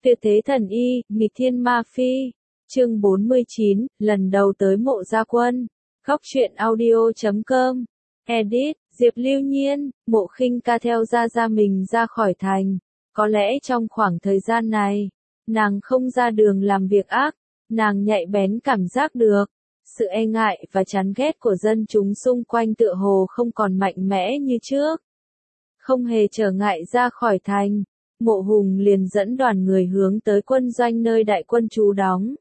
Tuyệt thế thần y, nghịch thiên ma phi. Chương 49, lần đầu tới Mộ Gia Quân. Góc truyện audio.com. Edit, Diệp Lưu Nhiên. Mộ Khinh Ca theo Gia mình ra khỏi thành. Có lẽ trong khoảng thời gian này, nàng không ra đường làm việc ác, nàng nhạy bén cảm giác được. Sự e ngại và chán ghét của dân chúng xung quanh tựa hồ không còn mạnh mẽ như trước. Không hề trở ngại ra khỏi thành, Mộ Hùng liền dẫn đoàn người hướng tới quân doanh nơi đại quân trú đóng.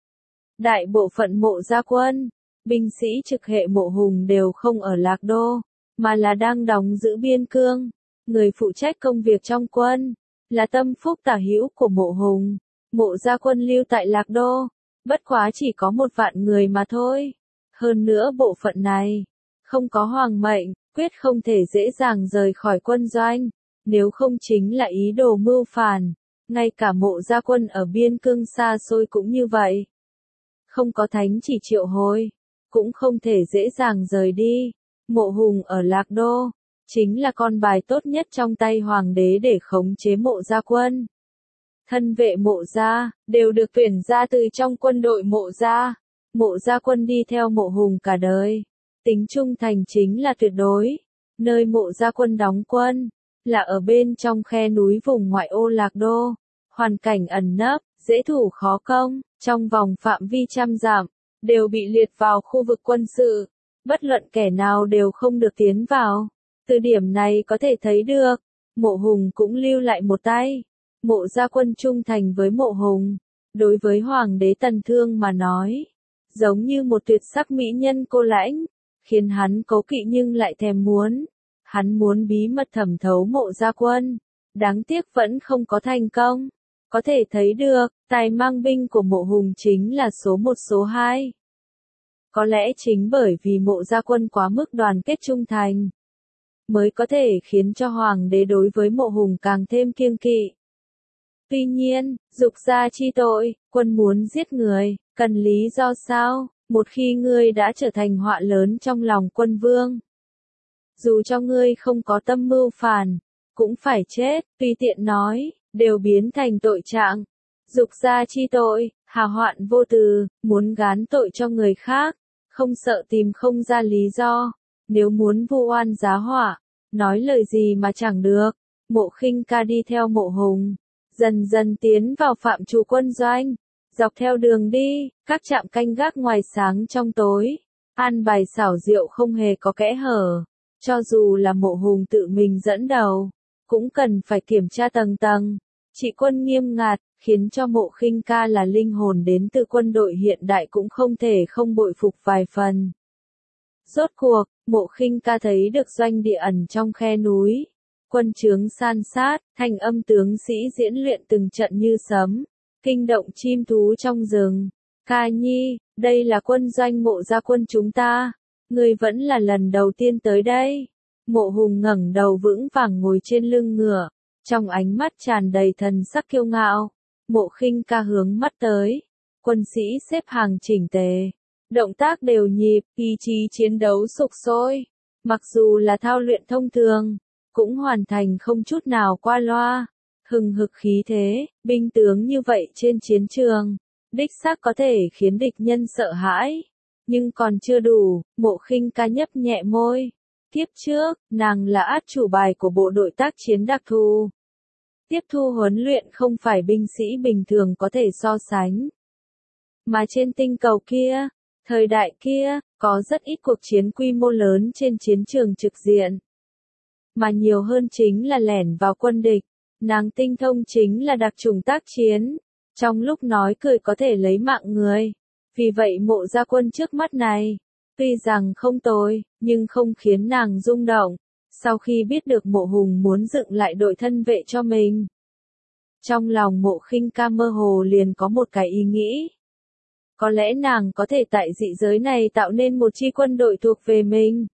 Đại bộ phận Mộ Gia Quân, binh sĩ trực hệ Mộ Hùng đều không ở Lạc Đô, mà là đang đóng giữ biên cương. Người phụ trách công việc trong quân, là tâm phúc tả hữu của Mộ Hùng. Mộ Gia Quân lưu tại Lạc Đô, bất quá chỉ có 1 vạn người mà thôi. Hơn nữa bộ phận này, không có hoàng mệnh, quyết không thể dễ dàng rời khỏi quân doanh, nếu không chính là ý đồ mưu phản. Ngay cả Mộ Gia Quân ở biên cương xa xôi cũng như vậy. Không có thánh chỉ triệu hồi, cũng không thể dễ dàng rời đi. Mộ Hùng ở Lạc Đô, chính là con bài tốt nhất trong tay hoàng đế để khống chế Mộ Gia Quân. Thân vệ Mộ Gia, đều được tuyển ra từ trong quân đội Mộ Gia. Mộ Gia Quân đi theo Mộ Hùng cả đời. Tính trung thành chính là tuyệt đối. Nơi Mộ Gia Quân đóng quân, là ở bên trong khe núi vùng ngoại ô Lạc Đô. Hoàn cảnh ẩn nấp, dễ thủ khó công, trong vòng phạm vi 100 dặm, đều bị liệt vào khu vực quân sự. Bất luận kẻ nào đều không được tiến vào. Từ điểm này có thể thấy được, Mộ Hùng cũng lưu lại một tay. Mộ Gia Quân trung thành với Mộ Hùng, đối với Hoàng đế Tần Thương mà nói, giống như một tuyệt sắc mỹ nhân cô lãnh, khiến hắn cố kỵ nhưng lại thèm muốn. Hắn muốn bí mật thẩm thấu Mộ Gia Quân, đáng tiếc vẫn không có thành công. Có thể thấy được, tài mang binh của Mộ Hùng chính là số 1 số 2. Có lẽ chính bởi vì Mộ Gia Quân quá mức đoàn kết trung thành, mới có thể khiến cho Hoàng đế đối với Mộ Hùng càng thêm kiêng kỵ. Tuy nhiên, dục gia chi tội, quân muốn giết người, cần lý do sao? Một khi ngươi đã trở thành họa lớn trong lòng quân vương, dù cho ngươi không có tâm mưu phản, cũng phải chết. Tùy tiện nói, đều biến thành tội trạng. Dục gia chi tội, hào hoạn vô từ, muốn gán tội cho người khác, không sợ tìm không ra lý do. Nếu muốn vu oan giá họa, nói lời gì mà chẳng được. Mộ Khinh Ca đi theo Mộ Hùng, dần dần tiến vào phạm trù quân doanh. Dọc theo đường đi, các trạm canh gác ngoài sáng trong tối, an bài xảo diệu không hề có kẽ hở. Cho dù là Mộ Hùng tự mình dẫn đầu, cũng cần phải kiểm tra tầng tầng. Trị quân nghiêm ngặt, khiến cho Mộ Khinh Ca là linh hồn đến từ quân đội hiện đại cũng không thể không bội phục vài phần. Rốt cuộc, Mộ Khinh Ca thấy được doanh địa ẩn trong khe núi. Quân trướng san sát, thanh âm tướng sĩ diễn luyện từng trận như sấm, kinh động chim thú trong rừng. Ca nhi, đây là quân doanh Mộ Gia Quân chúng ta. Ngươi vẫn là lần đầu tiên tới đây. Mộ Hùng ngẩng đầu vững vàng ngồi trên lưng ngựa, trong ánh mắt tràn đầy thần sắc kiêu ngạo. Mộ Khinh Ca hướng mắt tới. Quân sĩ xếp hàng chỉnh tề, động tác đều nhịp, ý chí chiến đấu sục sôi. Mặc dù là thao luyện thông thường, cũng hoàn thành không chút nào qua loa. Hừng hực khí thế, binh tướng như vậy trên chiến trường, đích xác có thể khiến địch nhân sợ hãi. Nhưng còn chưa đủ, Mộ Khinh Ca nhấp nhẹ môi. Kiếp trước, nàng là át chủ bài của bộ đội tác chiến đặc thù. Tiếp thu huấn luyện không phải binh sĩ bình thường có thể so sánh. Mà trên tinh cầu kia, thời đại kia, có rất ít cuộc chiến quy mô lớn trên chiến trường trực diện. Mà nhiều hơn chính là lẻn vào quân địch. Nàng tinh thông chính là đặc chủng tác chiến. Trong lúc nói cười có thể lấy mạng người. Vì vậy Mộ Gia Quân trước mắt này, tuy rằng không tồi, nhưng không khiến nàng rung động. Sau khi biết được Mộ Hùng muốn dựng lại đội thân vệ cho mình, trong lòng Mộ Khinh Ca mơ hồ liền có một cái ý nghĩ. Có lẽ nàng có thể tại dị giới này tạo nên một chi quân đội thuộc về mình.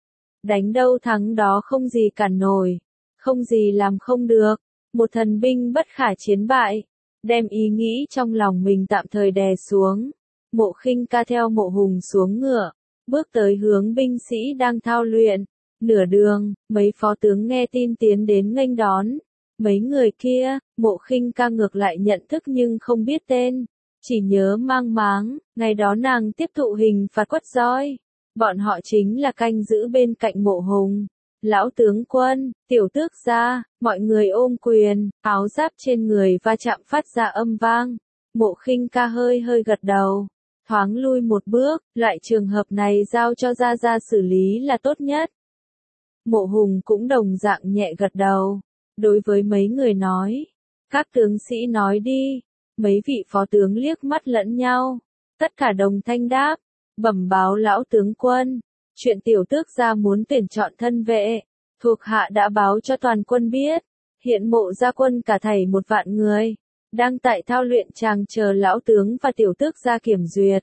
Đánh đâu thắng đó không gì cản nổi, không gì làm không được, một thần binh bất khả chiến bại. Đem ý nghĩ trong lòng mình tạm thời đè xuống. Mộ Khinh Ca theo Mộ Hùng xuống ngựa, bước tới hướng binh sĩ đang thao luyện. Nửa đường, mấy phó tướng nghe tin tiến đến nghênh đón. Mấy người kia, Mộ Khinh Ca ngược lại nhận thức nhưng không biết tên, chỉ nhớ mang máng, ngày đó nàng tiếp thụ hình phạt quất roi. Bọn họ chính là canh giữ bên cạnh Mộ Hùng. Lão tướng quân, tiểu tước gia, mọi người ôm quyền, áo giáp trên người va chạm phát ra âm vang. Mộ Khinh Ca hơi hơi gật đầu, thoáng lui một bước, loại trường hợp này giao cho Gia Gia xử lý là tốt nhất. Mộ Hùng cũng đồng dạng nhẹ gật đầu, đối với mấy người nói, các tướng sĩ nói đi. Mấy vị phó tướng liếc mắt lẫn nhau, tất cả đồng thanh đáp, bẩm báo lão tướng quân, chuyện tiểu tước gia muốn tuyển chọn thân vệ, thuộc hạ đã báo cho toàn quân biết, hiện Mộ gia quân cả thảy 1 vạn người, đang tại thao luyện tràng chờ lão tướng và tiểu tước gia kiểm duyệt.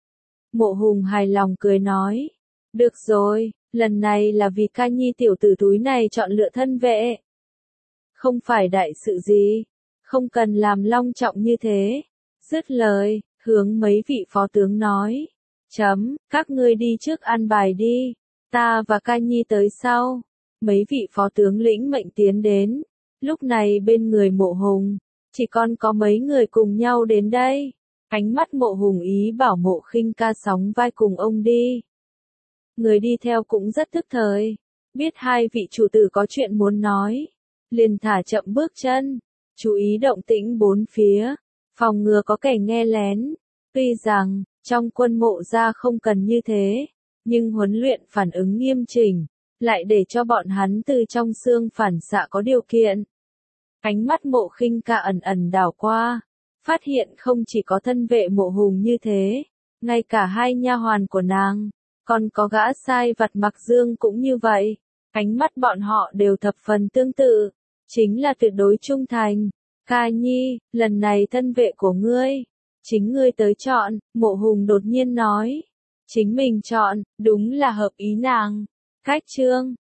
Mộ Hùng hài lòng cười nói, được rồi, lần này là vì Ca Nhi tiểu tử túi này chọn lựa thân vệ. Không phải đại sự gì, không cần làm long trọng như thế. Dứt lời, hướng mấy vị phó tướng nói, các ngươi đi trước an bài đi, ta và Ca Nhi tới sau. Mấy vị phó tướng lĩnh mệnh tiến đến, lúc này bên người Mộ Hùng, chỉ còn có mấy người cùng nhau đến đây. Ánh mắt Mộ Hùng ý bảo Mộ Khinh Ca sóng vai cùng ông đi. Người đi theo cũng rất tức thời, biết hai vị chủ tử có chuyện muốn nói, liền thả chậm bước chân, chú ý động tĩnh bốn phía, phòng ngừa có kẻ nghe lén. Tuy rằng, trong quân Mộ gia không cần như thế, nhưng huấn luyện phản ứng nghiêm chỉnh, lại để cho bọn hắn từ trong xương phản xạ có điều kiện. Ánh mắt Mộ Khinh Ca ẩn ẩn đảo qua, phát hiện không chỉ có thân vệ Mộ Hùng như thế, ngay cả hai nha hoàn của nàng, còn có gã sai vặt Mặc Dương cũng như vậy. Ánh mắt bọn họ đều thập phần tương tự, chính là tuyệt đối trung thành. Ca Nhi, lần này thân vệ của ngươi, chính ngươi tới chọn, Mộ Hùng đột nhiên nói. Chính mình chọn, đúng là hợp ý nàng. Khách chương,